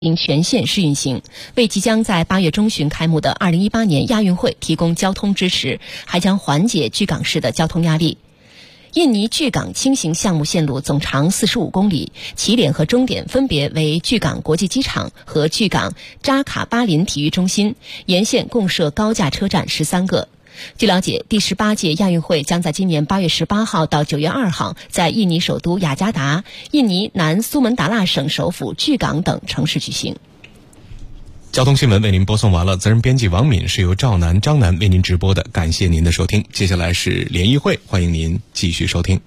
全线试运行，为即将在8月中旬开幕的2018年亚运会提供交通支持，还将缓解巨港市的交通压力。印尼巨港轻型项目线路总长45公里，起点和终点分别为巨港国际机场和巨港扎卡巴林体育中心，沿线共设高架车站13个。据了解，第18届亚运会将在今年8月18号到9月2号在印尼首都雅加达、印尼南苏门答腊省首府巨港等城市举行。 交通新闻为您播送完了，责任编辑王敏，是由赵楠、张楠为您直播的，感谢您的收听。接下来是联谊会，欢迎您继续收听。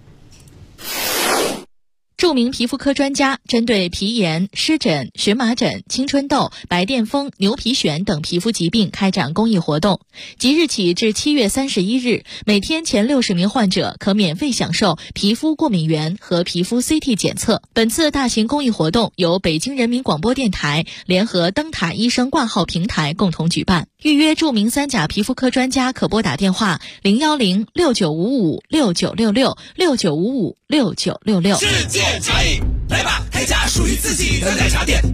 著名皮肤科专家针对皮炎、湿疹、荨麻疹、青春痘、白癜风、牛皮癣等皮肤疾病开展公益活动。即日起至7月31日，每天前60名患者可免费享受皮肤过敏原和皮肤 CT 检测。本次大型公益活动由北京人民广播电台联合灯塔医生挂号平台共同举办。预约著名3甲皮肤科专家可拨打电话010-6955-6966 世界茶饮，来吧，开家属于自己的奶茶店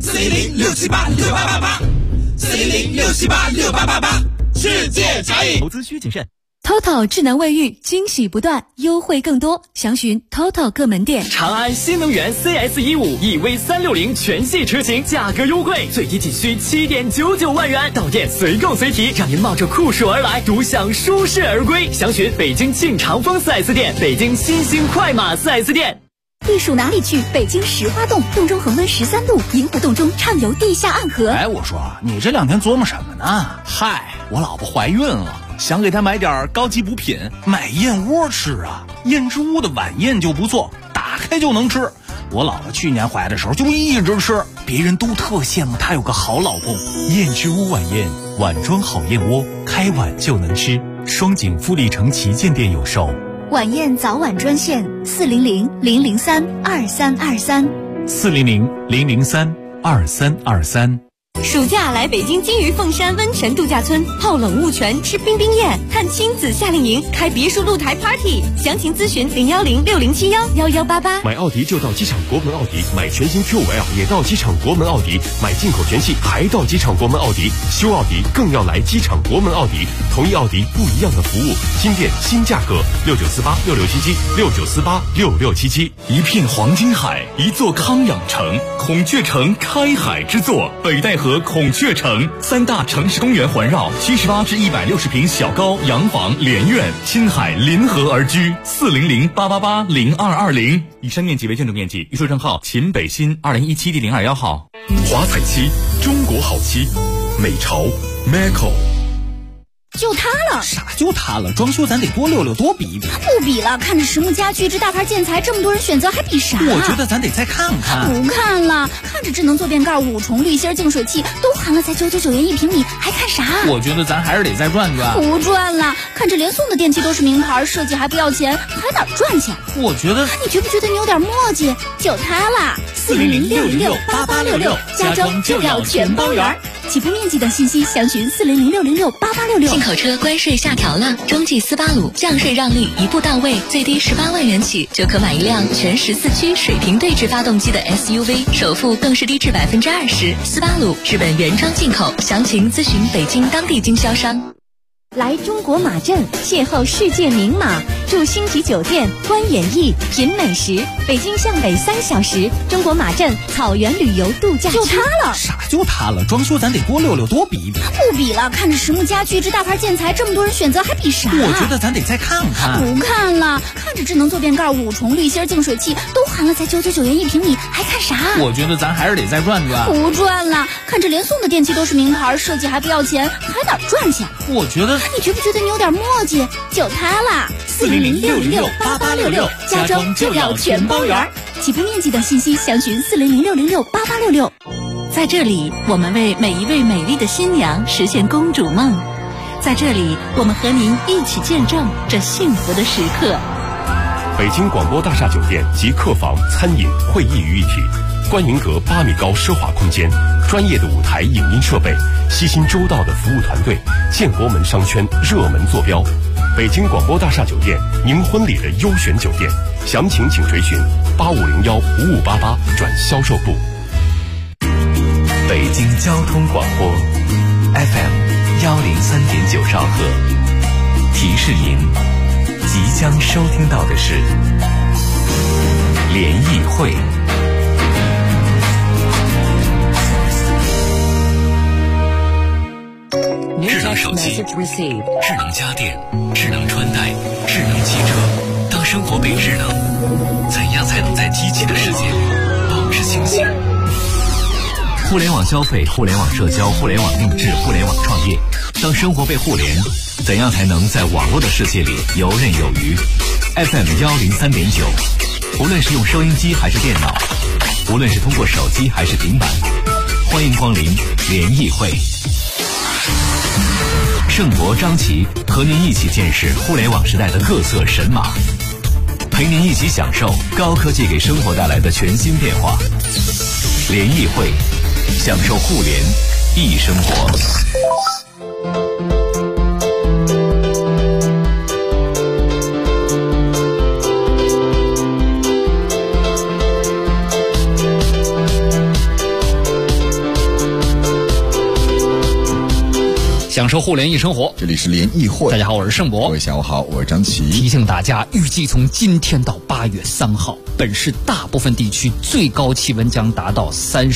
，400-678-6888，400-678-6888，世界茶饮。 投资需谨慎。 TOTO 智能卫浴惊喜不断，优惠更多，详询 TOTO 各门店。 长安新能源 CS15 EV360全系车型价格优惠，最低仅需7.99万元，到店随购随提，让您冒着酷暑而来，独享舒适而归。详询北京庆长丰 4S 店、北京新兴快马 4S 店。 避暑哪里去？北京石花洞，洞中恒温13度，银湖洞中畅游地下暗河。 哎，我说你这2天琢磨什么呢？嗨，我老婆怀孕了，想给她买点高级补品，买燕窝吃啊。燕之屋的晚宴就不错，打开就能吃。我老婆去年怀的时候就一直吃，别人都特羡慕她有个好老公。 燕之屋晚宴，碗装好燕窝，开碗就能吃。双井富力城旗舰店有售。 晚宴早晚专线 400-003-2323，400-003-2323。 暑假来北京金鱼凤山温泉度假村，泡冷雾泉，吃冰冰宴，看亲子夏令营，开别墅露台 party。详情咨询010-6071-1188。 买奥迪就到机场国门奥迪，买全新 Q5L 也到机场国门奥迪，买进口全系还到机场国门奥迪，修奥迪更要来机场国门奥迪。同一奥迪不一样的服务，新店新价格，69486677，69486677。 一片黄金海，一座康养城，孔雀城开海之作，北戴河孔雀城，3大城市公园环绕，78至160平小高洋房连院，亲海临河而居，400-888-0220。以上面积为建筑面积，预售证号秦北新2017第021号。 华彩漆，中国好漆，美潮 Maco。 就它了。 啥就它了？装修咱得多溜溜，多比一比。 不比了，看着实木家具这大牌建材，这么多人选择，还比啥？ 我觉得咱得再看看。 不看了，看着智能坐便盖、5重滤芯净水器都含了，才999元1平米，还看啥？ 我觉得咱还是得再转转。 不转了，看着连送的电器都是名牌，设计还不要钱，还哪赚钱？ 我觉得， 你觉不觉得你有点磨叽？就它啦，400-606-8866，家装就要全包圆。起步面积等信息详询400-606-8866。 进口车关税下调了，中际斯巴鲁降税让利一步到位，最低18万元起就可买一辆全14驱水平对置发动机的 SUV， 首付更是低至20%。斯巴鲁日本原装进口，详情咨询北京当地经销商。 来中国马镇邂逅世界名马，住星级酒店，观演艺，品美食。北京向北3小时，中国马镇草原旅游度假区。就它了。 啥就它了？装修咱得多溜溜，多比一比。 不比了，看着实木家具这大牌建材，这么多人选择，还比啥？ 我觉得咱得再看看。 不看了，看着智能坐便盖、5重滤芯净水器都含了，才999元1平米，还看啥？ 我觉得咱还是得再转转。 不转了，看着连送的电器都是名牌，设计还不要钱，还哪赚钱？ 我觉得， 你觉不觉得你有点磨叽？就它啦，400-606-8866，家装就要全包圆。起步面积等信息详询400-606-8866。 在这里，我们为每一位美丽的新娘实现公主梦。在这里，我们和您一起见证这幸福的时刻。 北京广播大厦酒店集客房、餐饮、会议于一体，观迎阁8米高奢华空间，专业的舞台影音设备，悉心周到的服务团队，建国门商圈热门坐标。北京广播大厦酒店，您婚礼的优选酒店，详情请垂询8501-5588转销售部。北京交通广播 FM103.9兆赫。提示您，即将收听到的是联谊会。智能手机、智能家电、智能穿戴、智能汽车。当生活被智能，怎样才能在机器的世界里保持清醒？互联网消费、互联网社交、互联网定制、互联网创业。当生活被互联，怎样才能在网络的世界里游刃有余？ FM103.9，无论是用收音机还是电脑，无论是通过手机还是平板，欢迎光临联谊会。盛博、张琪和您一起见识互联网时代的各色神马，陪您一起享受高科技给生活带来的全新变化。联谊会，享受互联易生活。 享受互联易生活， 这里是联谊会。 大家好，我是盛博。 各位下午好，我是张琪。 提醒大家，预计从今天到8月3号，本市大部分地区最高气温将达到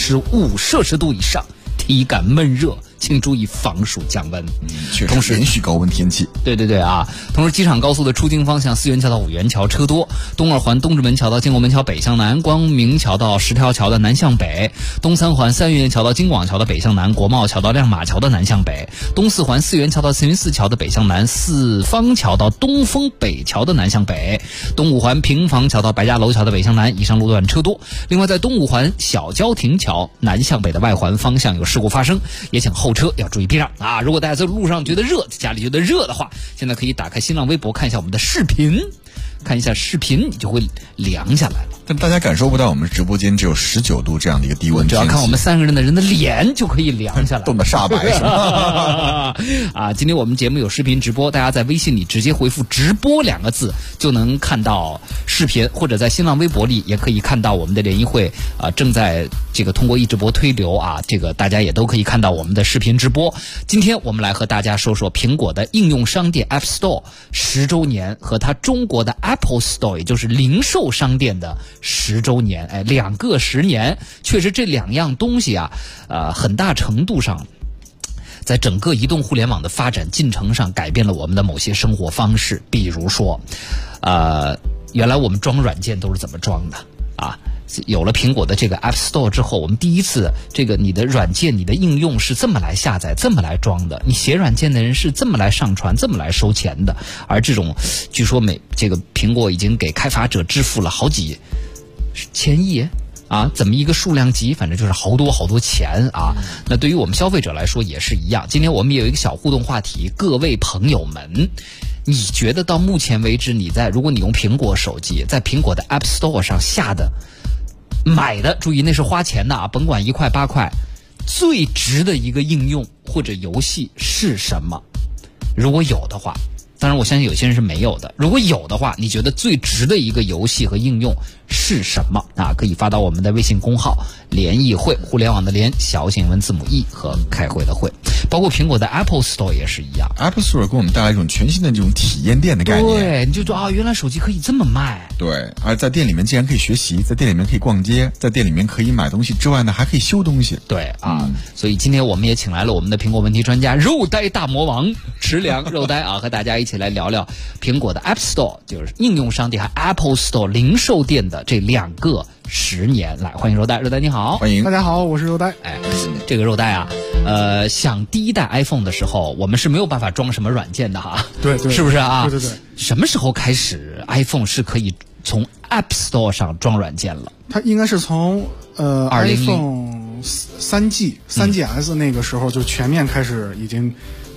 35摄氏度以上，体感闷热，请注意防暑降温。 同时连续高温天气。 对啊！同时，机场高速的出京方向，4元桥到5元桥车多；东二环东直门桥到建国门桥北向南，光明桥到10条桥的南向北；东三环3元桥到京广桥的北向南，国贸桥到亮马桥的南向北；东四环4元桥到慈云寺桥的北向南，四方桥到东风北桥的南向北；东五环平房桥到白家楼桥的北向南，以上路段车多。另外，在东五环小交亭桥南向北的外环方向有事故发生，也请后车要注意避让啊！如果大家在路上觉得热，在家里觉得热的话，现在可以打开新浪微博看一下我们的视频，看一下视频，你就会凉下来了。 但大家感受不到我们直播间只有19度这样的一个低温天气， 只要看我们3个人的脸就可以凉下来， 冻得煞白是吧？ 啊，今天我们节目有视频直播，大家在微信里直接回复直播2个字就能看到视频，或者在新浪微博里也可以看到我们的联谊会正在这个通过易直播推流啊，这个大家也都可以看到我们的视频直播。今天我们来和大家说说苹果的应用商店 App Store 10周年和它中国的 Apple Store， 也就是零售商店的10周年。2个10年，确实这2样东西啊，很大程度上在整个移动互联网的发展进程上改变了我们的某些生活方式。比如说原来我们装软件都是怎么装的啊？有了苹果的这个 App Store 之后，我们第一次这个你的软件、你的应用是这么来下载、这么来装的，你写软件的人是这么来上传、这么来收钱的。而这种据说这个苹果已经给开发者支付了好几千亿啊，怎么一个数量级，反正就是好多钱啊。那对于我们消费者来说也是一样。今天我们也有一个小互动话题，各位朋友们，你觉得到目前为止，如果你用苹果手机，在苹果的 App Store 上买的，注意那是花钱的啊，甭管1块8块，最值的一个应用或者游戏是什么？如果有的话，当然我相信有些人是没有的。如果有的话，你觉得最值的一个游戏和应用是什么啊？可以发到我们的微信公号联谊会，互联网的联，小写文字母 E 和开会的会。包括苹果的 Apple Store 也是一样， Apple Store 给我们带来一种全新的这种体验店的概念。 对，你就说原来手机可以这么卖。 对，而在店里面竟然可以学习，在店里面可以逛街，在店里面可以买东西之外呢，还可以修东西。 对啊，所以今天我们也请来了我们的苹果问题专家肉呆大魔王池良肉呆啊，和大家一起来聊聊苹果的 App Store， 就是应用商店和 Apple Store 零售店的这2个10年。来，欢迎肉呆，肉呆你好。 欢迎， 大家好，我是肉呆。 这个肉呆啊，想第一代 iPhone 的时候，我们是没有办法装什么软件的哈。 对， 是不是啊？ 对。 什么时候开始 iPhone 是可以从 App Store 上装软件了？ 它应该是从iPhone 3GS 那个时候就全面开始已经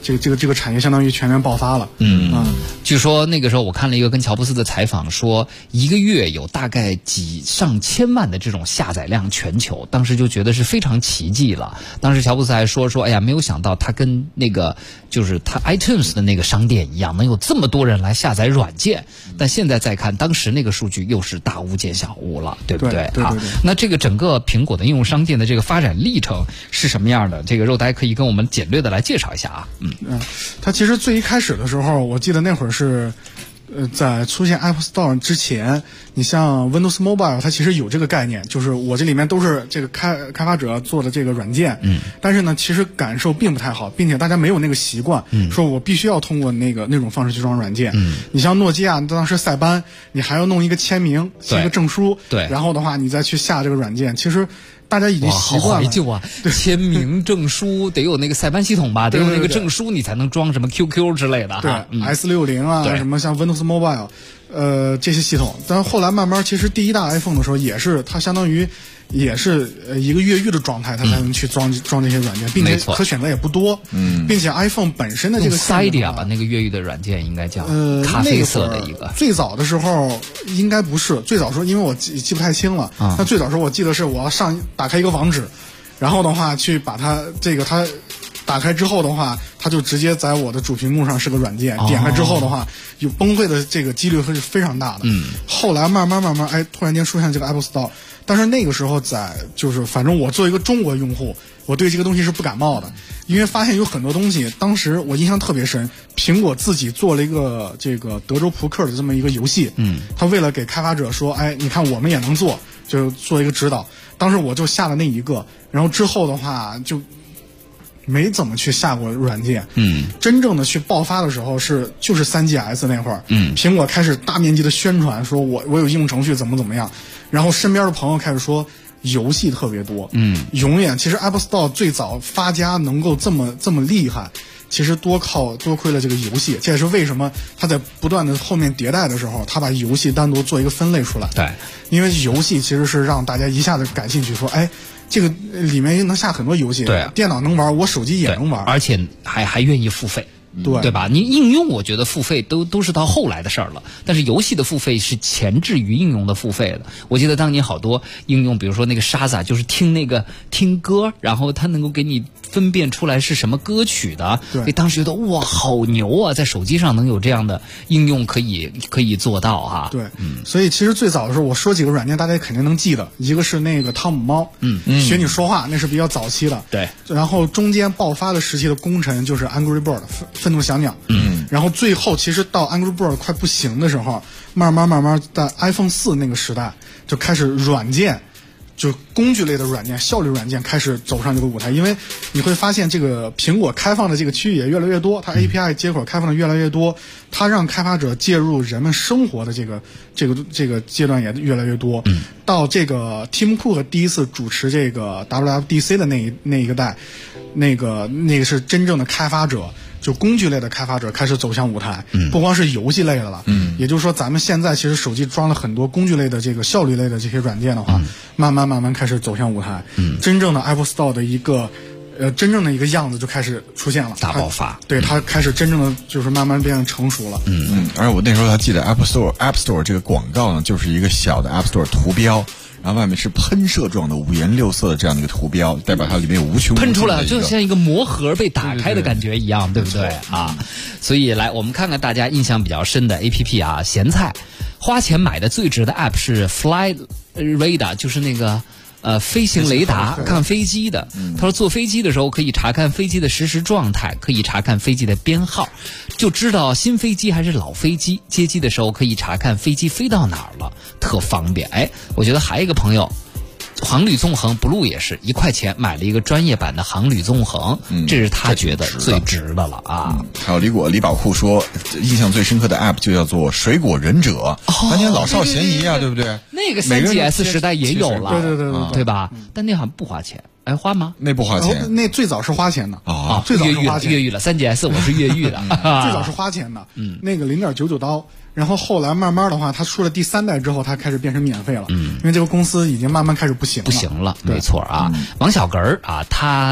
这个产业相当于全面爆发了。 据说那个时候我看了一个跟乔布斯的采访，说一个月有大概几上千万的这种下载量全球，当时就觉得是非常奇迹了。当时乔布斯还说哎呀，没有想到他跟那个就是他 iTunes 的那个商店一样，能有这么多人来下载软件。但现在再看，当时那个数据又是大巫见小巫了，对不对？ 对。 那这个整个苹果的应用商店的这个发展历程是什么样的？这个肉呆可以跟我们简略的来介绍一下啊。 它其实最一开始的时候，我记得那会儿是。在出现 App Store 之前，你像 Windows Mobile 它其实有这个概念，就是我这里面都是这个开发者做的这个软件，但是呢其实感受并不太好，并且大家没有那个习惯，说我必须要通过那种方式去装软件。你像诺基亚当时塞班，你还要弄一个签名，写一个证书， 对， 然后的话你再去下这个软件，其实大家已经习惯了。 好怀旧啊！签名证书得有那个塞班系统吧，得有那个证书你才能装什么 QQ 之类的。 对，S60啊，什么像 Windows Mobile，这些系统。但后来慢慢，其实第一代 iPhone 的时候也是，它相当于也是一个越狱的状态，它才能去装这些软件，并且可选择也不多。并且 iPhone 本身的这个 Cydia 吧，那个越狱的软件应该叫咖啡色的一个。 最早的时候应该不是，最早时候因为我记不太清了。那最早时候我记得是我要打开一个网址，然后的话去把它打开之后的话，它就直接在我的主屏幕上是个软件，点开之后的话，有崩溃的这个几率是非常大的。后来慢慢，突然间出现这个 Apple Store， 但是那个时候就是反正我作为一个中国用户，我对这个东西是不感冒的，因为发现有很多东西，当时我印象特别深，苹果自己做了一个这个德州扑克的这么一个游戏，他为了给开发者说，你看我们也能做，就做一个指导。当时我就下了那一个，然后之后的话就没怎么去下过软件。真正的去爆发的时候就是 3GS 那会儿，苹果开始大面积的宣传说我有应用程序怎么样，然后身边的朋友开始说游戏特别多。永远其实 Apple Store 最早发家能够这么厉害，其实多亏了这个游戏。这也是为什么它在不断的后面迭代的时候，它把游戏单独做一个分类出来。 对， 因为游戏其实是让大家一下子感兴趣，说这个里面能下很多游戏， 对， 电脑能玩，我手机也能玩， 而且还愿意付费。对吧？你应用我觉得付费都是到后来的事儿了，但是游戏的付费是前置于应用的付费的。我记得当年好多应用，比如说那个沙子，就是听歌，然后它能够给你分辨出来是什么歌曲的。对，当时觉得哇，好牛啊，在手机上能有这样的应用可以做到哈。 对，所以其实最早的时候我说几个软件大家肯定能记得，一个是那个汤姆猫，学你说话，那是比较早期的。 对， 然后中间爆发的时期的功臣就是 Angry Bird 愤怒小鸟。然后最后其实到 Angry Bird 快不行的时候，慢慢在 iPhone 4那个时代就开始软件，就工具类的软件、效率软件开始走上这个舞台。因为你会发现这个苹果开放的这个区域也越来越多，它 API 接口开放的越来越多，它让开发者介入人们生活的这个阶段也越来越多。到这个 Tim Cook 第一次主持这个 WWDC 的那一个代，那个是真正的开发者，就工具类的开发者开始走向舞台，不光是游戏类的了。也就是说咱们现在其实手机装了很多工具类的这个效率类的这些软件的话，慢慢开始走向舞台。真正的 Apple Store 的一个真正的一个样子就开始出现了， 大爆发。 对，它开始真正的就是慢慢变得成熟了。 而我那时候还记得 App Store 这个广告呢，就是一个小的 App Store 图标，然后外面是喷射状的五颜六色的这样的一个图标，代表它里面有无穷喷出来，就像一个魔盒被打开的感觉一样，对不对啊？所以来我们看看大家印象比较深的 APP 啊，咸菜。花钱买的最值的 App 是 Fly Radar， 就是那个飞行雷达，看飞机的。他说坐飞机的时候可以查看飞机的实时状态，可以查看飞机的编号，就知道新飞机还是老飞机。接机的时候可以查看飞机飞到哪儿了，特方便。我觉得还有一个朋友，航旅纵横 Blue 也是1块钱买了一个专业版的航旅纵横，这是他觉得最值的了啊。 还有李宝库说，印象最深刻的 App 就叫做水果忍者，当年老少咸宜啊，对不对？ 那个 3GS 时代也有了， 对吧？但那好像不花钱。花吗？ 那不花钱， 那最早是花钱的啊， 最早是花钱。 越狱了3GS 我是越狱的， 最早是花钱的，那个0.99刀。然后后来慢慢的话，它出了第3代之后，它开始变成免费了。因为这个公司已经慢慢开始不行了。 没错啊。王小根儿啊，他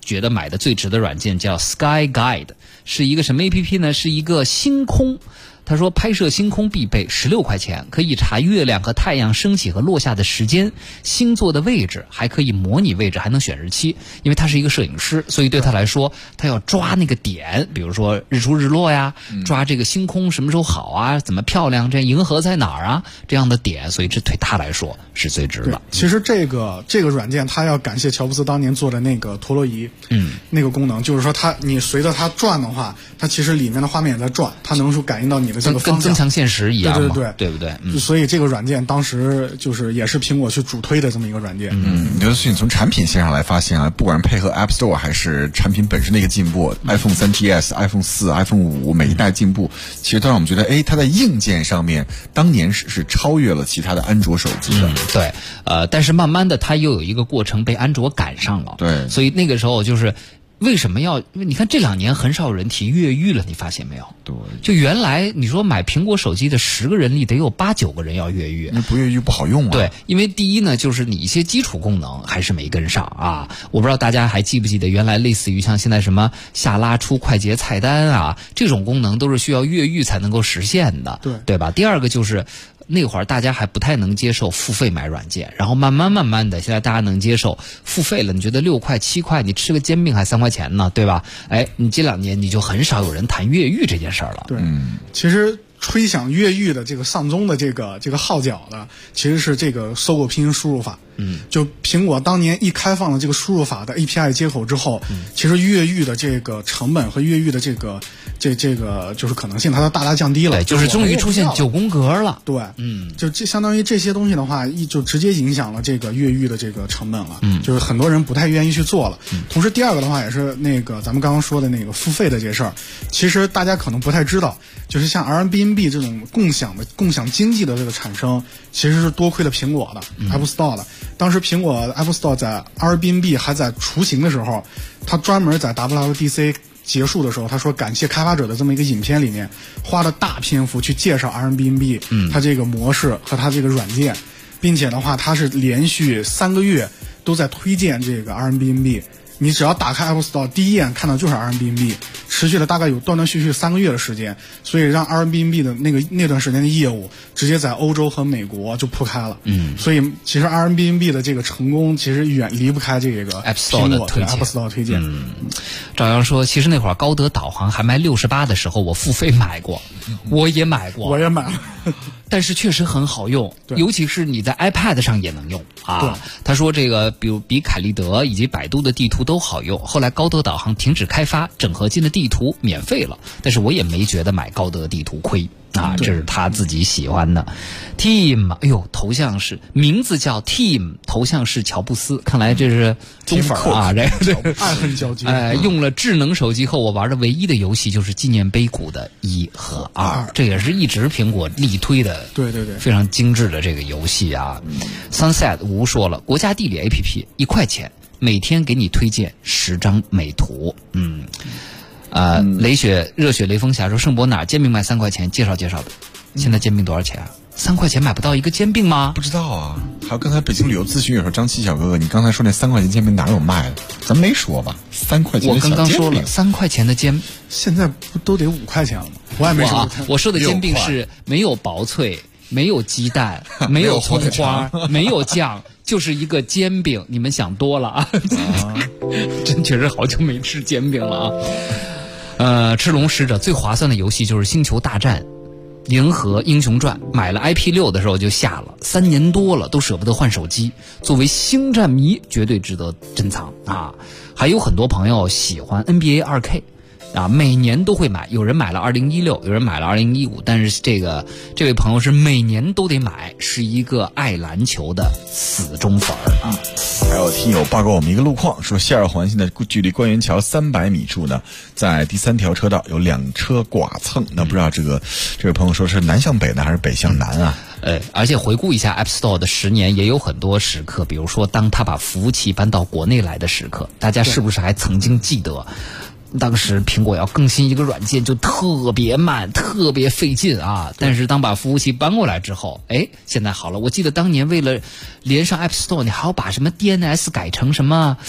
觉得买的最值的软件叫 Sky Guide， 是一个什么 APP 呢？是一个星空。他说拍摄星空必备，16块钱可以查月亮和太阳升起和落下的时间、星座的位置，还可以模拟位置，还能选日期。因为他是一个摄影师，所以对他来说，他要抓那个点，比如说日出日落呀，抓这个星空什么时候好啊，怎么漂亮，这银河在哪儿啊，这样的点，所以这对他来说是最值的。 其实这个软件，他要感谢乔布斯当年做的那个陀螺仪，那个功能，就是说你随着它转的话，它其实里面的画面也在转，它能够感应到你的这个方向， 跟增强现实一样嘛， 对不对？ 所以这个软件当时就是也是苹果去主推的这么一个软件。 就是你从产品线上来发现啊，不管是配合 App Store 还是产品本身的一个进步 ，iPhone 3GS、iPhone 4、iPhone 5每一代进步，其实都让我们觉得，它在硬件上面当年是超越了其他的安卓手机的。 对，但是慢慢的它又有一个过程被安卓赶上了。 对， 所以那个时候就是。为什么要？你看这2年很少有人提越狱了，你发现没有？ 对， 就原来你说买苹果手机的10个人里得有8、9个人要越狱， 那不越狱不好用啊。 对，因为第一呢，就是你一些基础功能还是没跟上啊。我不知道大家还记不记得，原来类似于像现在什么下拉出快捷菜单啊这种功能，都是需要越狱才能够实现的，对吧？第二个就是。那会儿大家还不太能接受付费买软件，然后慢慢的，现在大家能接受付费了。你觉得6块7块，你吃个煎饼还3块钱呢，对吧？你这2年你就很少有人谈越狱这件事儿了。 对，其实吹响越狱的这个丧钟的这个号角的，其实是这个搜狗拼音输入法。就苹果当年一开放了这个输入法的 API 接口之后，其实越狱的这个成本和越狱的这个就是可能性，它都大大降低了。 对，就是终于出现9宫格了。 对，就这相当于这些东西的话，就直接影响了这个越狱的这个成本了。就是很多人不太愿意去做了。同时，第二个的话也是那个咱们刚刚说的那个付费的这事儿，其实大家可能不太知道，就是像 Airbnb 这种共享经济的这个产生，其实是多亏了苹果的 Apple Store 的。当时苹果 Apple Store 在 Airbnb 还在雏形的时候，他专门在 WWDC 结束的时候，他说感谢开发者的这么一个影片里面，花了大篇幅去介绍 Airbnb 它这个模式和它这个软件，并且的话，它是连续3个月都在推荐这个 Airbnb。你只要打开 Apple Store， 第一眼看到就是 Airbnb， 持续了大概有断断续续3个月的时间，所以让 Airbnb 的那段时间的业务直接在欧洲和美国就铺开了。所以其实 Airbnb 的这个成功其实远离不开这个 App Store 的推荐。 App Store 推荐。 赵阳说，其实那会儿高德导航还卖68的时候，我付费买过，我也买过， 我也买了。 但是确实很好用，尤其是你在 iPad 上也能用啊。他说这个比凯立德以及百度的地图都好用。后来高德导航停止开发，整合进的地图免费了，但是我也没觉得买高德地图亏啊，这是他自己喜欢的。Team， 哎呦，头像是名字叫 Team， 头像是乔布斯，看来这是忠粉啊，这个爱恨交集。 用了智能手机后，我玩的唯一的游戏就是纪念碑谷的1和2，这也是一直苹果力推的， 对， 非常精致的这个游戏啊。Sunset 吴说了，国家地理 APP 1块钱，每天给你推荐10张美图。热血雷锋侠说，盛博哪煎饼卖3块钱？介绍的。现在煎饼多少钱啊？3块钱买不到一个煎饼吗？ 不知道啊。还有刚才北京旅游咨询也说，张七小哥哥，你刚才说那3块钱煎饼哪有卖的？咱没说吧？3块钱的小煎饼。我刚刚说了 3块钱的煎， 现在不都得5块钱了吗？我也没说。 我说的煎饼是没有薄脆，没有鸡蛋，没有葱花，没有酱，就是一个煎饼。你们想多了啊！真确实好久没吃煎饼了啊。赤龙使者最划算的游戏就是星球大战银河英雄传，买了 IP6 的时候就下了，3年多了都舍不得换手机。作为星战迷，绝对值得珍藏啊！还有很多朋友喜欢 NBA 2K。每年都会买，有人买了2016，有人买了2015，但是这位朋友是每年都得买，是一个爱篮球的死忠粉啊。 还有听友报告我们一个路况，说西二环现在距离官园桥300米处呢，在第3条车道有2车剐蹭，那不知道这位朋友说是南向北呢还是北向南啊？ 而且回顾一下 App Store 的10年，也有很多时刻，比如说当他把服务器搬到国内来的时刻，大家是不是还曾经记得？当时苹果要更新一个软件就特别慢，特别费劲啊！但是当把服务器搬过来之后，现在好了。我记得当年为了连上 App Store， 你还要把什么 DNS 改成什么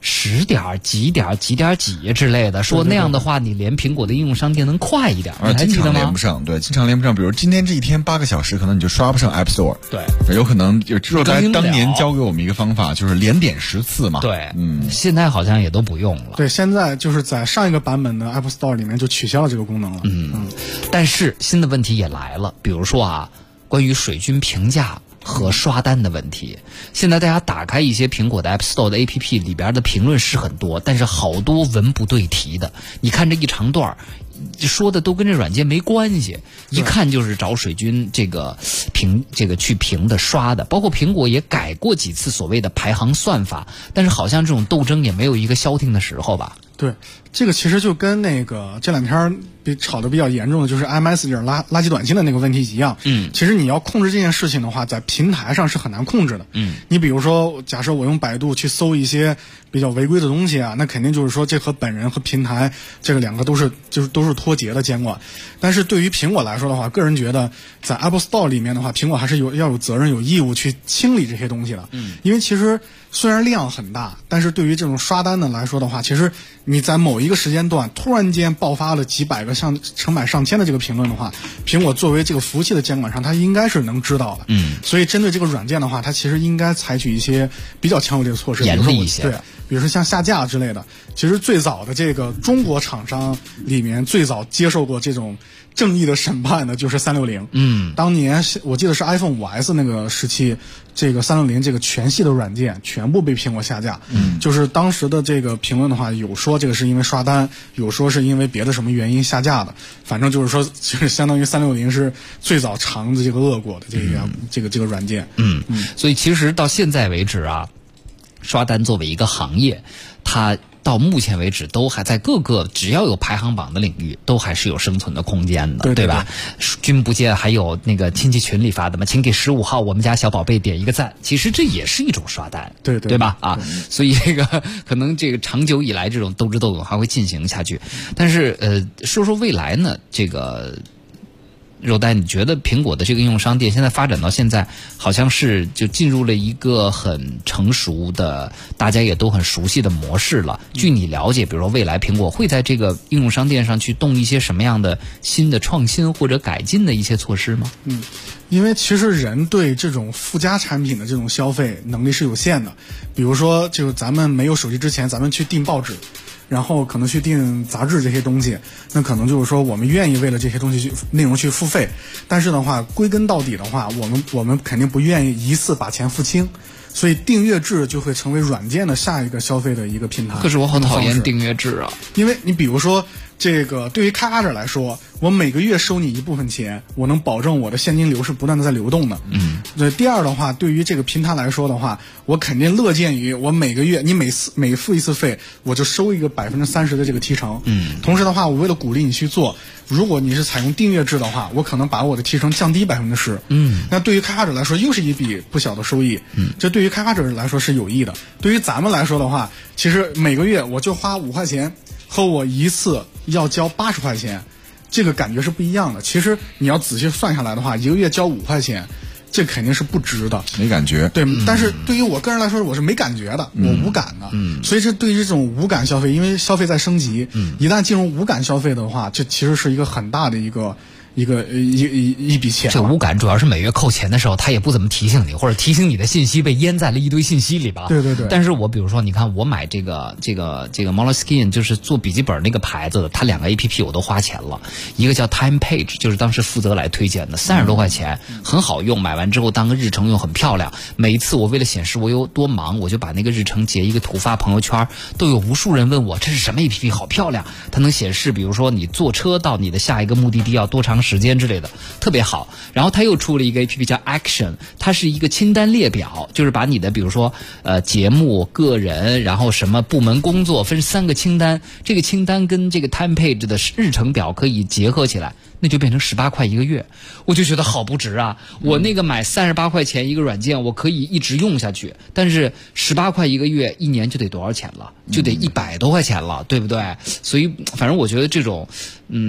10点几点几点几之类的，说那样的话你连苹果的应用商店能快一点，你还记得吗？ 经常连不上，对，经常连不上。比如今天这一天8个小时，可能你就刷不上 App Store。 对， 有可能就知道当年教给我们一个方法，就是连点10次嘛。 对，现在好像也都不用了。 对，现在就是在上一个版本的 App Store 里面就取消了这个功能了。 但是新的问题也来了，比如说啊，关于水军评价和刷单的问题。现在大家打开一些苹果的 App Store 的 APP 里边的评论是很多，但是好多文不对题的。你看这一长段说的都跟这软件没关系，一看就是找水军去评的刷的。包括苹果也改过几次所谓的排行算法，但是好像这种斗争也没有一个消停的时候吧。 对，这个其实就跟那个这两天吵得比较严重的就是 iMessage 垃圾短信的那个问题一样。其实你要控制这件事情的话，在平台上是很难控制的。你比如说，假设我用百度去搜一些比较违规的东西啊，那肯定就是说这和本人和平台这个两个都是脱节的监管。但是对于苹果来说的话，个人觉得在 Apple Store 里面的话，苹果还是要有责任有义务去清理这些东西的。因为其实虽然量很大，但是对于这种刷单的来说的话，其实你在某一个时间段突然间爆发了几百个成百上千的这个评论的话，苹果作为这个服务器的监管商，它应该是能知道的。所以针对这个软件的话，它其实应该采取一些比较强有力的措施， 严厉一些。 对，比如说像下架之类的。其实最早的这个中国厂商里面，最早接受过这种正义的审判的就是360。当年我记得是 iPhone 5S 那个时期，这个360这个全系的软件全部被苹果下架。就是当时的这个评论的话，有说这个是因为刷单，有说是因为别的什么原因下架的。反正就是说，就是相当于360是最早尝的这个恶果的这个软件。 所以其实到现在为止啊，刷单作为一个行业，它到目前为止都还在各个只要有排行榜的领域都还是有生存的空间的，对吧？君不见还有那个亲戚群里发的嘛，请给15号我们家小宝贝点一个赞，其实这也是一种刷单，对吧？所以这个可能这个长久以来这种斗智斗勇还会进行下去。但是说说未来呢，这个肉呆，你觉得苹果的这个应用商店现在发展到现在，好像是就进入了一个很成熟的、大家也都很熟悉的模式了。据你了解，比如说未来苹果会在这个应用商店上去动一些什么样的新的创新或者改进的一些措施吗？ 因为其实人对这种附加产品的这种消费能力是有限的。比如说，就咱们没有手机之前，咱们去订报纸，然后可能去订杂志这些东西，那可能就是说我们愿意为了这些东西内容去付费，但是的话归根到底的话，我们肯定不愿意一次把钱付清，所以订阅制就会成为软件的下一个消费的一个平台。 可是我好讨厌订阅制啊， 因为你比如说这个对于开发者来说，我每个月收你一部分钱，我能保证我的现金流是不断的在流动的。第二的话，对于这个平台来说的话，我肯定乐见于我每个月你每付一次费，我就收一个30%的这个提成。同时的话，我为了鼓励你去做，如果你是采用订阅制的话，我可能把我的提成降低10%。那对于开发者来说，又是一笔不小的收益。这对于开发者来说是有益的。对于咱们来说的话，其实每个月我就花5块钱，和我一次要交80块钱，这个感觉是不一样的。其实你要仔细算下来的话，一个月交5块钱，这肯定是不值的， 没感觉。 对，但是对于我个人来说，我是没感觉的，我无感的。所以这对于这种无感消费，因为消费在升级，一旦进入无感消费的话，这其实是一个很大的一笔钱。 这无感主要是每月扣钱的时候，他也不怎么提醒你，或者提醒你的信息被淹在了一堆信息里吧。 对。 但是我比如说，你看我买这个 Moleskine 就是做笔记本那个牌子的，它2个 APP 我都花钱了，一个叫 Time Page， 就是当时负责来推荐的，30多块钱，很好用，买完之后当个日程用，很漂亮。每一次我为了显示我有多忙，我就把那个日程截一个图发朋友圈，都有无数人问我这是什么 APP， 好漂亮。它能显示比如说你坐车到你的下一个目的地要多长时间之类的，特别好。然后他又出了一个 APP 叫 Action， 它是一个清单列表，就是把你的比如说节目、个人，然后什么部门工作分3个清单，这个清单跟这个 Time Page 的日程表可以结合起来，那就变成18块一个月。我就觉得好不值啊！我那个买38块钱一个软件，我可以一直用下去，但是18块一个月，一年就得多少钱了？就得100多块钱了，对不对？所以反正我觉得这种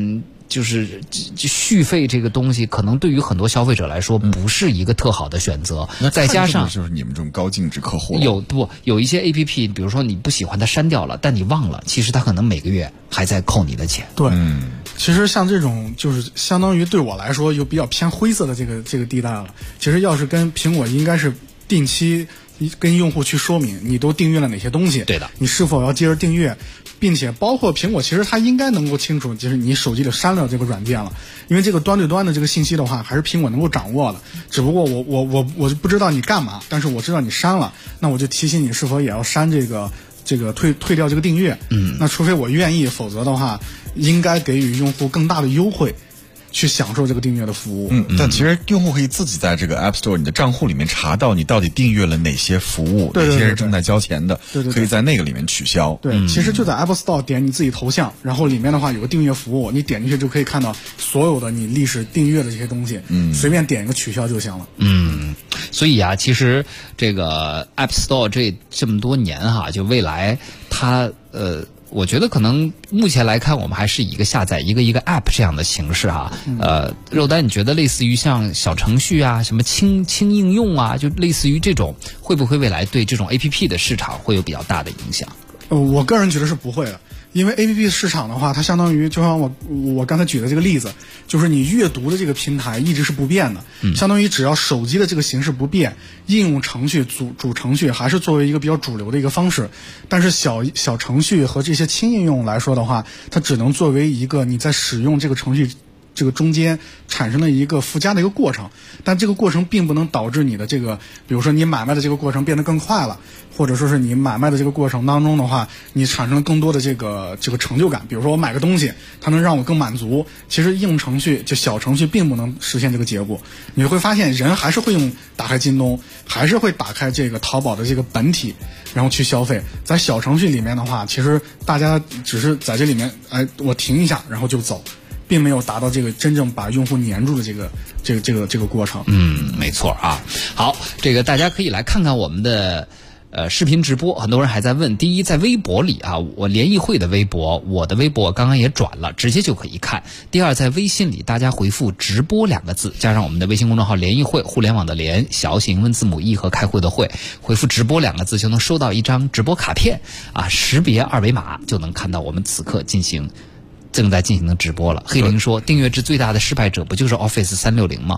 就是续费这个东西，可能对于很多消费者来说不是一个特好的选择。再加上就是你们这种高净值客户有一些 APP， 比如说你不喜欢它删掉了，但你忘了，其实它可能每个月还在扣你的钱。 对，其实像这种就是相当于对我来说有比较偏灰色的这个地带了。其实要是跟苹果应该是定期跟用户去说明你都订阅了哪些东西， 对的， 你是否要接着订阅，并且包括苹果其实它应该能够清楚，就是你手机里删了这个软件了，因为这个端对端的这个信息的话还是苹果能够掌握的，只不过我就不知道你干嘛，但是我知道你删了，那我就提醒你是否也要删这个退掉这个订阅。那除非我愿意，否则的话应该给予用户更大的优惠去享受这个订阅的服务。 但其实用户可以自己在这个 App Store 你的账户里面查到你到底订阅了哪些服务，哪些是正在交钱的，可以在那个里面取消。 对，其实就在 App Store 点你自己头像，然后里面的话有个订阅服务，你点进去就可以看到所有的你历史订阅的这些东西，随便点一个取消就行了。 所以啊，其实这个 App Store 这么多年哈，就未来它我觉得可能目前来看，我们还是以一个下载一个 App 这样的形式哈。肉丹，你觉得类似于像小程序啊、什么轻应用啊，就类似于这种，会不会未来对这种 APP 的市场会有比较大的影响？ 我个人觉得是不会的。因为 APP 市场的话，它相当于就像我刚才举的这个例子，就是你阅读的这个平台一直是不变的，相当于只要手机的这个形式不变，应用程序主程序还是作为一个比较主流的一个方式，但是小程序和这些轻应用来说的话，它只能作为一个你在使用这个程序这个中间产生了一个附加的一个过程，但这个过程并不能导致你的这个，比如说你买卖的这个过程变得更快了，或者说是你买卖的这个过程当中的话，你产生了更多的这个成就感。比如说我买个东西，它能让我更满足。其实硬程序就小程序并不能实现这个结果。你会发现人还是会打开京东，还是会打开这个淘宝的这个本体，然后去消费。在小程序里面的话，其实大家只是在这里面，我停一下，然后就走。并没有达到这个真正把用户黏住的这个过程。 没错啊。好，这个大家可以来看看我们的视频直播，很多人还在问。第一，在微博里啊，我联谊会的微博，我的微博刚刚也转了，直接就可以看。第二，在微信里大家回复直播2个字，加上我们的微信公众号联谊会，互联网的联，小写英文字母 E 和开会的会，回复直播2个字就能收到一张直播卡片啊，识别二维码就能看到我们此刻正在进行的直播了。黑林说，订阅制最大的失败者不就是 Office 365吗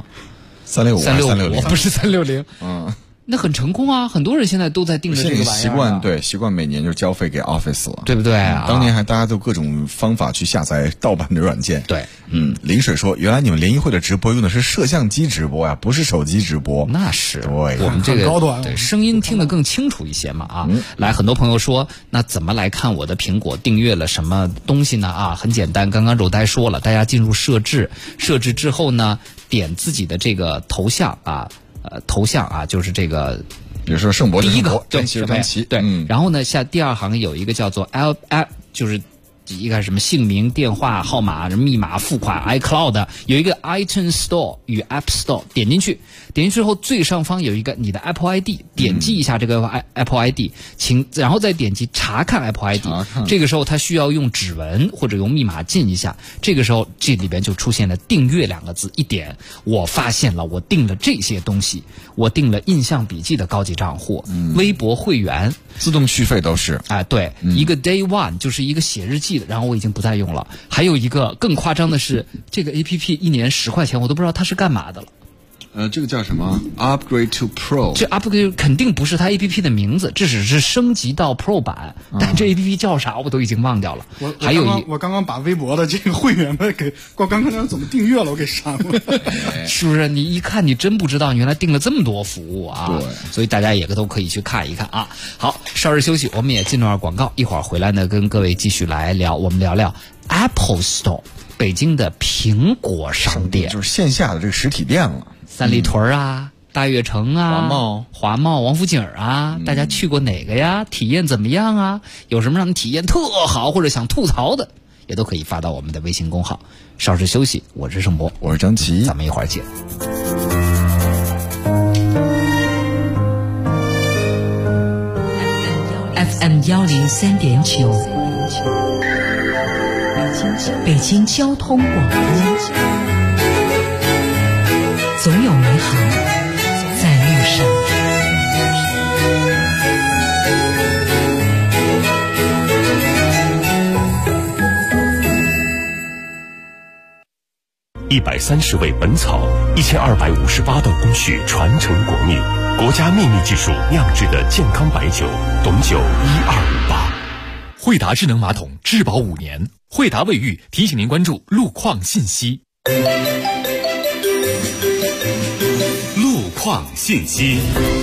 ？365不是360。那很成功啊，很多人现在都在订着这个玩意儿。 习惯每年就交费给 Office 了， 对不对啊？ 当年还大家都各种方法去下载盗版的软件。 对， 林水说，原来你们联谊会的直播用的是摄像机直播呀，不是手机直播。 那是， 对， 我们这个高端， 对声音听得更清楚一些嘛啊。来，很多朋友说，那怎么来看我的苹果订阅了什么东西呢？啊，很简单，刚刚肉呆说了，大家进入设置之后呢，点自己的这个头像啊，就是这个。 比如说圣博第一个张琪， 对，然后呢，下第二行有一个叫做 就是一个什么姓名、电话号码、密码、付款 iCloud， 有一个 iTunes Store 与 App Store， 点进去之后最上方有一个你的 Apple ID， 点击一下这个 Apple ID， 然后再点击查看 Apple ID， 这个时候它需要用指纹或者用密码进一下，这个时候这里边就出现了订阅2个字，一点我发现了我订了这些东西，我订了印象笔记的高级账户，微博会员自动续费都是对，一个 Day One 就是一个写日记的，然后我已经不再用了。还有一个更夸张的是，这个 APP 一年10块钱，我都不知道它是干嘛的了。 这个叫什么 ？Upgrade to Pro。 这 Upgrade 肯定不是它 APP 的名字，这只是升级到 Pro 版，但这 APP 叫啥我都已经忘掉了。 我刚刚把微博的这个会员的给我刚刚怎么订阅了，我给删了。 是不是？你一看你真不知道，你原来订了这么多服务啊！ 对， 所以大家也都可以去看一看啊。好，稍事休息，我们也进段广告，一会儿回来呢，跟各位继续来聊，我们聊聊 Apple Store， 北京的苹果商店， 就是线下的这个实体店了。 三里屯啊，大悦城啊，华贸、王府井啊，大家去过哪个呀？体验怎么样啊？有什么让你体验特好或者想吐槽的，也都可以发到我们的微信公号。稍事休息，我是盛博， 我是张琪， 咱们一会儿见。 FM 103.9， 北京交通广播，总有美好在路上。 130味本草，1258道工序传承国秘，国家秘密技术酿制的健康白酒，董酒1258。 惠达智能马桶质保5年，惠达卫浴提醒您关注路况信息。 路况信息。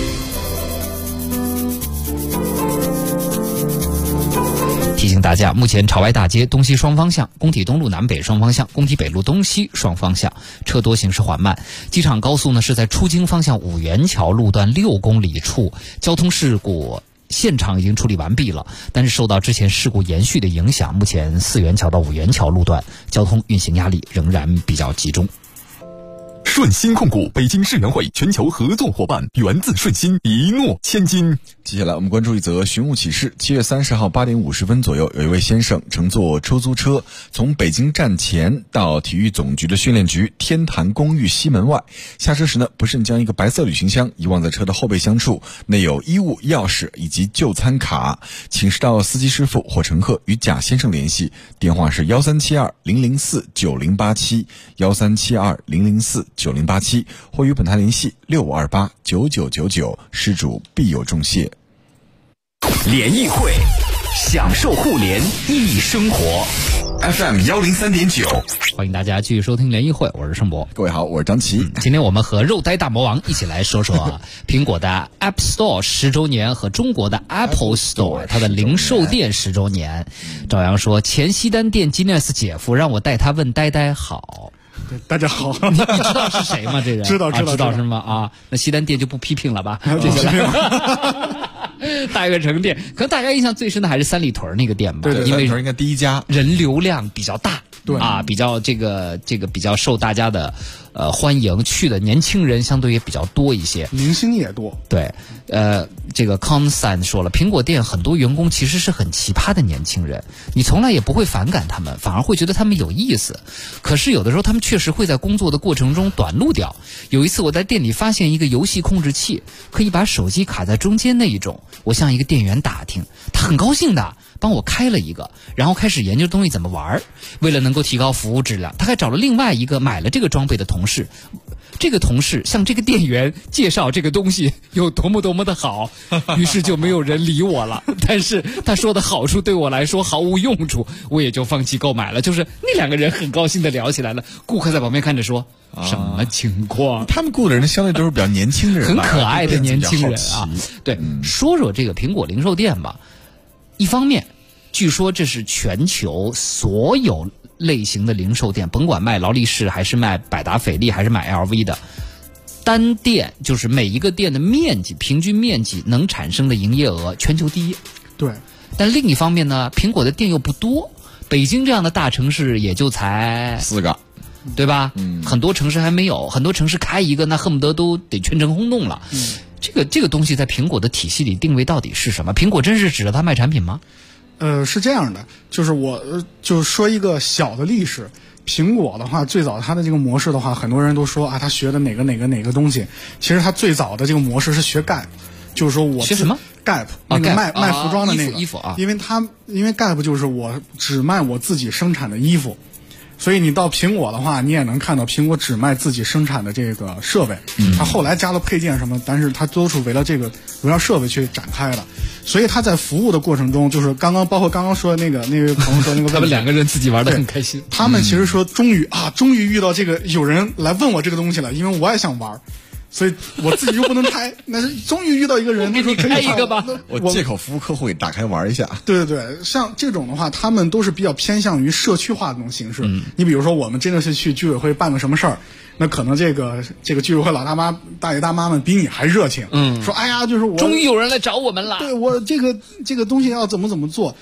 提醒大家，目前朝外大街东西双方向、工体东路南北双方向、工体北路东西双方向车多，行驶缓慢。机场高速呢是在出京方向五元桥路段6公里处，交通事故现场已经处理完毕了，但是受到之前事故延续的影响，目前4元桥到5元桥路段交通运行压力仍然比较集中。 顺鑫控股北京世园会全球合作伙伴，源自顺鑫，一诺千金。 接下来我们关注一则寻物启事。7月30号8点50分左右，有一位先生乘坐出租车从北京站前到体育总局的训练局天坛公寓西门外，下车时呢，不慎将一个白色旅行箱遗忘在车的后备箱处，内有衣物、钥匙以及就餐卡，请示到司机师傅或乘客与贾先生联系，电话是1372-004-9087，1372-004-9087，或与本台联系6528-9999，失主必有重谢。 联谊会，享受互联易生活。FM 103.9， 欢迎大家继续收听联谊会，我是盛博。 各位好，我是张琪。 今天我们和肉呆大魔王一起来说说苹果的 App Store 10周年和中国的 Apple Store 它的零售店10周年。赵阳说，前西单店 Guinness 姐夫让我带他问呆呆好。 大家好， 你知道是谁吗？这人知道是吗？啊，那西单店就不批评了吧？接下来大悦城店，可能大家印象最深的还是三里屯那个店吧， 对， 因为应该第一家， 人流量比较大， 对啊，比较这个比较受大家的欢迎，去的年轻人相对也比较多一些， 明星也多。 对，这个 Consan 说了，苹果店很多员工其实是很奇葩的年轻人，你从来也不会反感他们，反而会觉得他们有意思。可是有的时候他们确实会在工作的过程中短路掉。有一次我在店里发现一个游戏控制器，可以把手机卡在中间那一种，我向一个店员打听，他很高兴的帮我开了一个，然后开始研究东西怎么玩。为了能够提高服务质量，他还找了另外一个买了这个装备的同事，这个同事向这个店员介绍这个东西有多么的好，于是就没有人理我了。但是他说的好处对我来说毫无用处，我也就放弃购买了。就是那两个人很高兴的聊起来了，顾客在旁边看着说，什么情况？ 他们雇的人相对都是比较年轻的人， 很可爱的年轻人啊。对，说说这个苹果零售店吧。一方面，据说这是全球所有类型的零售店，甭管卖劳力士还是卖百达翡丽还是买 LV 的，单店就是每一个店的面积，平均面积能产生的营业额全球第一。 对， 但另一方面呢，苹果的店又不多，北京这样的大城市也就才 4个， 对吧？很多城市还没有，很多城市开一个那恨不得都得全城轰动了。这个东西在苹果的体系里定位到底是什么？苹果真是指着它卖产品吗？ 是这样的，就是我就说一个小的历史。苹果的话，最早它的这个模式的话，很多人都说啊，它学的哪个东西。其实它最早的这个模式是学 Gap， 就是说我学什么 Gap 那个卖服装的那个衣服啊， 因为 Gap 就是我只卖我自己生产的衣服。所以你到苹果的话，你也能看到苹果只卖自己生产的这个设备，它后来加了配件什么，但是它都是围绕这个围绕设备去展开的。所以它在服务的过程中，就是包括刚刚说那位朋友说那个， 他们两个人自己玩得很开心。 他们其实说终于遇到这个有人来问我这个东西了，因为我也想玩。所以我自己又不能开，那是终于遇到一个人， 给你开一个吧。 我借口服务客户给打开玩一下。 对，像这种的话，他们都是比较偏向于社区化的那种形式。你比如说，我们真的是去居委会办个什么事儿，那可能这个居委会老大妈、大爷大妈们比你还热情。说哎呀，就是我终于有人来找我们了。 对我这个东西要怎么做。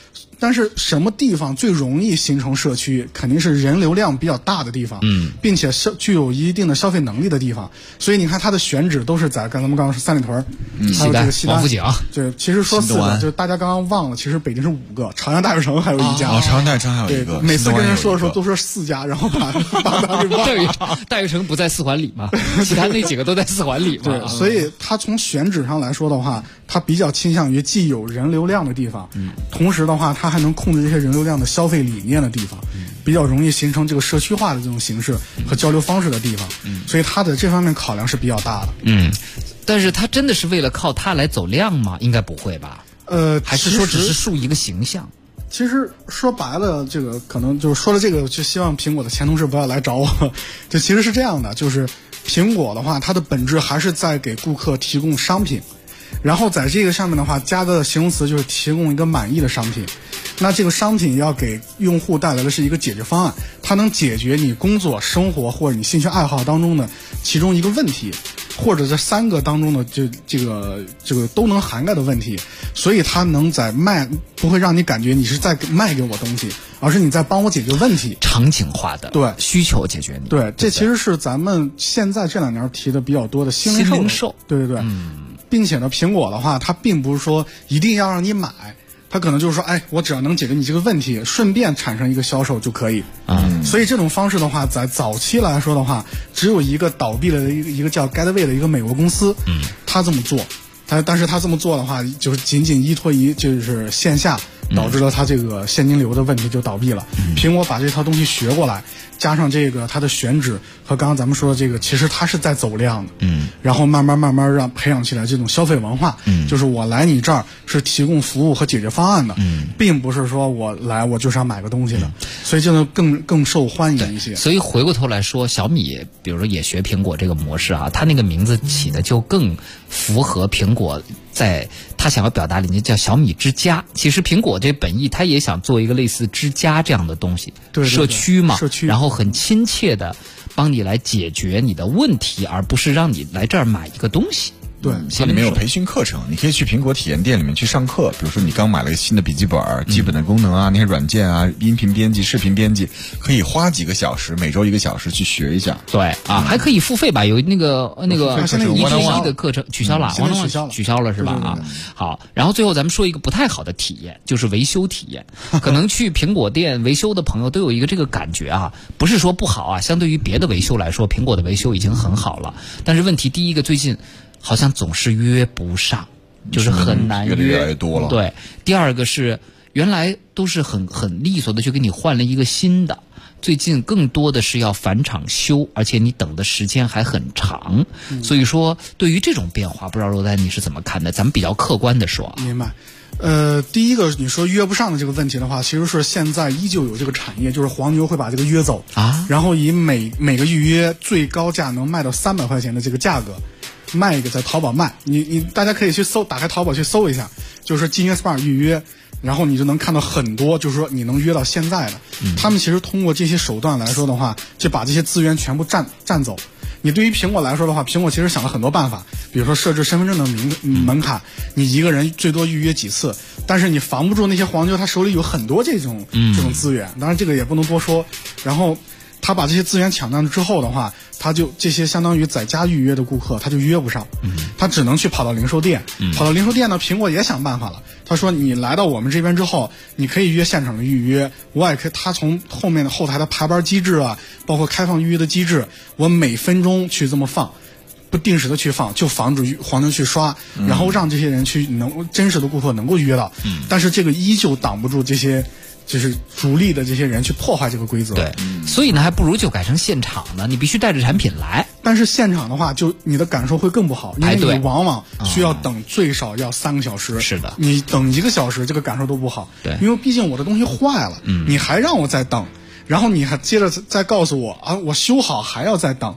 但是什么地方最容易形成社区？肯定是人流量比较大的地方，并且具有一定的消费能力的地方。所以你看它的选址都是在咱们刚刚说三里屯，还有这个西单、 王府井。 对，其实说4个，就是大家刚刚忘了，其实北京是5个，朝阳大悦城还有1家。 朝阳大悦城还有一个。 每次跟人说的时候都说4家，然后把它给忘了。 大悦城不在4环里嘛，其他那几个都在4环里嘛。 对，所以它从选址上来说的话，它比较倾向于既有人流量的地方，同时的话，它还能控制这些人流量的消费理念的地方，比较容易形成这个社区化的这种形式和交流方式的地方，所以它的这方面考量是比较大的。 但是它真的是为了靠它来走量吗？应该不会吧？还是说只是树一个形象？ 其实说白了，这个可能就是说了这个，就希望苹果的前同事不要来找我。这其实是这样的，就是苹果的话，它的本质还是在给顾客提供商品。然后在这个上面的话，加个形容词就是提供一个满意的商品。那这个商品要给用户带来的是一个解决方案，它能解决你工作、生活或者你兴趣爱好当中的其中一个问题，或者这3个当中的这个都能涵盖的问题。所以它能在不会让你感觉你是在卖给我东西，而是你在帮我解决问题， 场景化的对需求解决你。 对，这其实是咱们现在这2年提的比较多的新零售。对。并且呢，苹果的话，它并不是说一定要让你买，它可能就是说，我只要能解决你这个问题，顺便产生一个销售就可以。所以这种方式的话，在早期来说的话，只有一个倒闭了的一个叫 Gateway 的一个美国公司，他这么做，但是他这么做的话，就是仅仅依托于就是线下，导致了他这个现金流的问题就倒闭了。苹果把这套东西学过来，加上这个它的选址和刚刚咱们说的这个，其实它是在走量的，然后慢慢让培养起来这种消费文化，就是我来你这儿是提供服务和解决方案的，并不是说我来我就是要买个东西的，所以就能更受欢迎一些。 所以回过头来说，小米比如说也学苹果这个模式啊，它那个名字起的就更符合苹果在他想要表达里面叫小米之家。其实苹果这本意他也想做一个类似之家这样的东西， 对， 社区嘛， 社区， 然后很亲切的帮你来解决你的问题，而不是让你来这儿买一个东西。 对，它里面有培训课程，你可以去苹果体验店里面去上课。比如说你刚买了一个新的笔记本，基本的功能啊，那些软件啊，音频编辑、视频编辑，可以花几个小时，每周1个小时去学一下。 对啊，还可以付费吧？有那个1:1的课程取消了，取消了是吧？啊，好。然后最后咱们说一个不太好的体验，就是维修体验。可能去苹果店维修的朋友都有一个这个感觉啊，不是说不好啊，相对于别的维修来说，苹果的维修已经很好了。但是问题第一个，最近好像总是约不上，就是很难约， 越来越多了。 对，第二个是原来都是很利索的去给你换了一个新的，最近更多的是要返厂修，而且你等的时间还很长。所以说，对于这种变化，不知道罗丹你是怎么看的？咱们比较客观的说啊。 明白。第一个你说约不上的这个问题的话，其实是现在依旧有这个产业，就是黄牛会把这个约走啊，然后以每个预约最高价能卖到300块钱的这个价格。卖一个在淘宝卖，你大家可以去打开淘宝去搜一下，就是金约 SPA 预约，然后你就能看到很多，就是说你能约到现在的。他们其实通过这些手段来说的话，就把这些资源全部占走。你对于苹果来说的话，苹果其实想了很多办法，比如说设置身份证的门槛，你一个人最多预约几次，但是你防不住那些黄牛，他手里有很多这种资源，当然这个也不能多说。然后他把这些资源抢占之后的话，他就这些相当于在家预约的顾客他就约不上，他只能去跑到零售店，跑到零售店呢，苹果也想办法了。他说你来到我们这边之后，你可以约现场的预约，我也可以，他从后面的后台的排班机制啊，包括开放预约的机制，我每分钟去这么放，不定时的去放，就防止黄牛去刷，然后让这些人去真实的顾客能够约到，但是这个依旧挡不住这些就是主力的这些人去破坏这个规则。 对，所以呢，还不如就改成现场呢，你必须带着产品来。 但是现场的话，就你的感受会更不好，因为你往往需要等最少要3个小时。 是的， 你等1个小时，这个感受都不好。 对， 因为毕竟我的东西坏了，你还让我再等，然后你还接着再告诉我啊，我修好还要再等。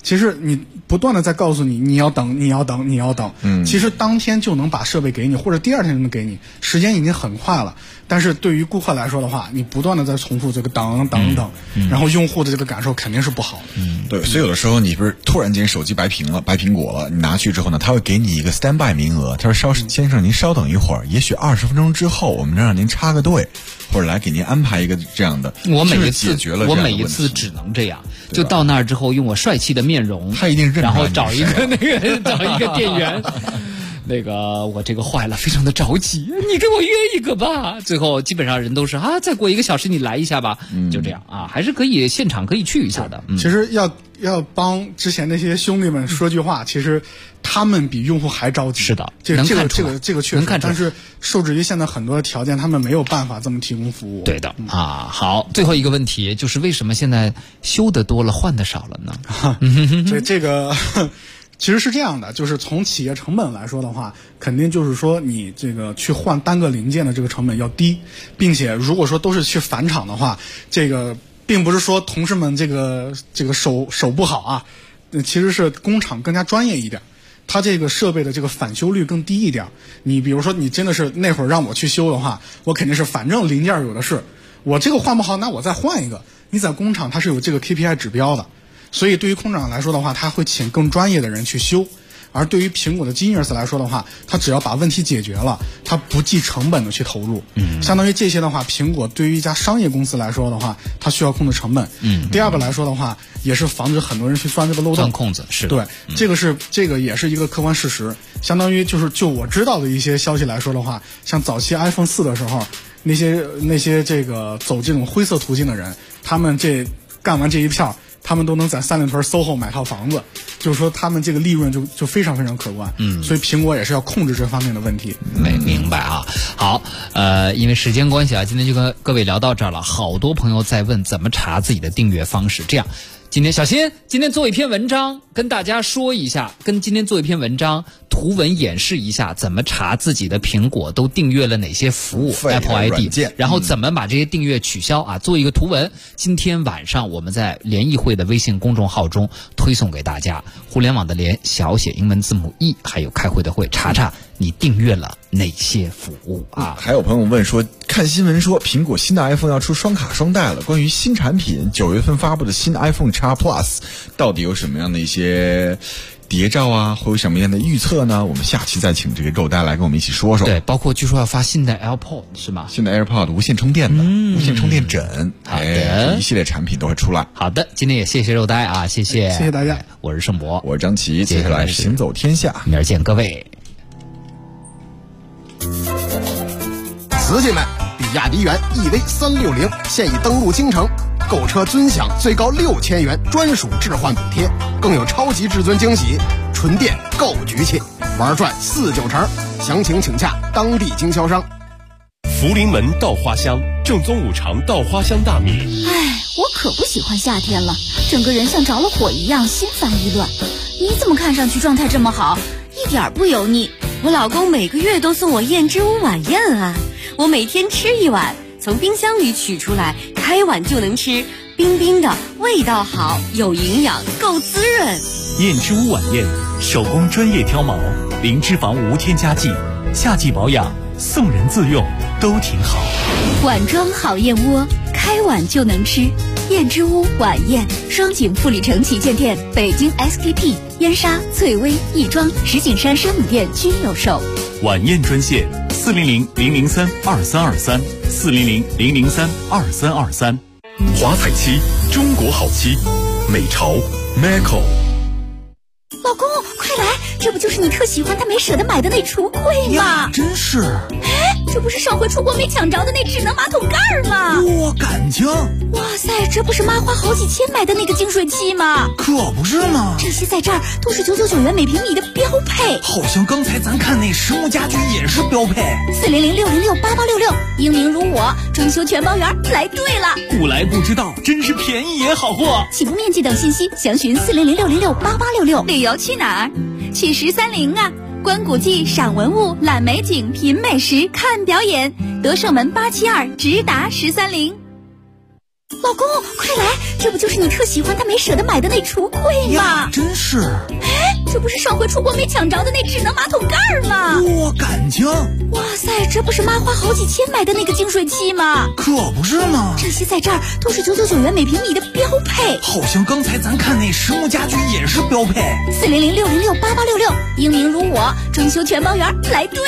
其实你不断的在告诉你，你要等，你要等，你要等。其实当天就能把设备给你，或者第二天就能给你，时间已经很快了。但是对于顾客来说的话，你不断的在重复这个等，然后用户的这个感受肯定是不好的。 对，所以有的时候你不是突然间手机白苹果了，你拿去之后呢，他会给你一个 standby 名额，他说先生您稍等一会儿，也许20分钟之后我们让您插个队，或者来给您安排一个这样的。 我每一次只能这样，就到那儿之后用我帅气的面容， 他一定认出来， 然后找一个店员。那个我这个坏了，非常的着急，你给我约一个吧。最后基本上人都是再过1个小时你来一下吧，就这样啊，还是可以现场可以去一下的。 其实要帮之前那些兄弟们说句话，其实他们比用户还着急。 是的， 这个确实能看出来， 但是受制于现在很多的条件，他们没有办法这么提供服务。 对的好，最后一个问题就是为什么现在修的多了换的少了呢？ 这个。其实是这样的，就是从企业成本来说的话，肯定就是说你这个去换单个零件的这个成本要低，并且如果说都是去返厂的话，这个并不是说同事们这个手不好啊，其实是工厂更加专业一点，它这个设备的这个返修率更低一点。你比如说你真的是那会儿让我去修的话，我肯定是反正零件有的是，我这个换不好，那我再换一个。你在工厂它是有这个 KPI 指标的。所以对于工厂来说的话，他会请更专业的人去修，而对于苹果的 Genius 来说的话，他只要把问题解决了，他不计成本的去投入。相当于这些的话，苹果对于一家商业公司来说的话，它需要控制成本。第二个来说的话，也是防止很多人去钻这个漏洞。 钻空子是的。 对，这个也是一个客观事实。相当于就我知道的一些消息来说的话，像早期 iPhone 4的时候，那些这个走这种灰色途径的人，他们干完这一票。他们都能在三里屯 SOHO 买套房子，就是说他们这个利润就非常非常可观。所以苹果也是要控制这方面的问题。 明白啊。好，因为时间关系啊，今天就跟各位聊到这儿了。好多朋友在问怎么查自己的订阅方式，这样。小新今天做一篇文章跟大家说一下，图文演示一下怎么查自己的苹果都订阅了哪些服务 Apple ID， 然后怎么把这些订阅取消啊，做一个图文。今天晚上我们在联谊会的微信公众号中推送给大家，互联网的联小写英文字母 E， 还有开会的会，查查你订阅了哪些服务啊。 还有朋友问说，看新闻说苹果新的 iPhone 要出双卡双待了，关于新产品9月份发布的新 iPhone X Plus 到底有什么样的一些谍照啊，会有什么样的预测呢？我们下期再请这个肉呆来跟我们一起说说。 对，包括据说要发新的 AirPod 是吗？ 新的 AirPod 无线充电的，无线充电枕， 好的， 一系列产品都会出来。 好的，今天也谢谢肉呆啊，谢谢大家。 我是盛博， 我是张琪，接下来是行走天下， 明儿见各位。 司机们，比亚迪元 EV360现已登陆京城，购车尊享最高6000元专属置换补贴，更有超级至尊惊喜，纯电够局气，玩转49成。详情请洽当地经销商。 福临门稻花香，正宗5常稻花香大米。 我可不喜欢夏天了，整个人像着了火一样，心烦意乱。你怎么看上去状态这么好，一点不油腻？我老公每个月都送我燕之屋晚宴啊，我每天吃一碗，从冰箱里取出来，开碗就能吃，冰冰的，味道好，有营养，够滋润。 燕之屋晚宴，手工专业挑毛，零脂肪无添加剂，夏季保养，送人自用都挺好。 碗装好燕窝，开碗就能吃。燕之屋晚宴，双井富力城旗舰店、北京 SKP、燕莎、翠微、亦庄、石景山生母店均有售。 晚宴专线400-003-2323 400-003-2323。 华彩漆，中国好漆，美潮 Macco。 老公，快来，这不就是你特喜欢但没舍得买的那橱柜吗？ 真是。 这不是上回出国没抢着的那智能马桶盖吗？ 我感情。 哇塞，这不是妈花好几千买的那个净水器吗？ 可不是吗？ 这些在这儿都是999元每平米的标配。 好像刚才咱看那实木家居也是标配。 400-606-8866，英明如我，装修全包圆，来对了。 不来不知道，真是便宜也好货。 起步面积等信息详询400-606-8866。旅游去哪儿？去1030啊！观古迹、赏文物、览美景、品美食、看表演，德胜门872直达1030。老公，快来！ 这不就是你特喜欢但没舍得买的那橱柜吗？ 真是。 哎，这不是上回出国没抢着的那智能马桶盖吗？ 哇，感情！ 哇塞，这不是妈花好几千买的那个净水器吗？ 可不是吗？ 这些在这儿都是999元每平米的标配。 好像刚才咱看那实木家居也是标配。 400-606-8866，英明如我，装修全包圆来对。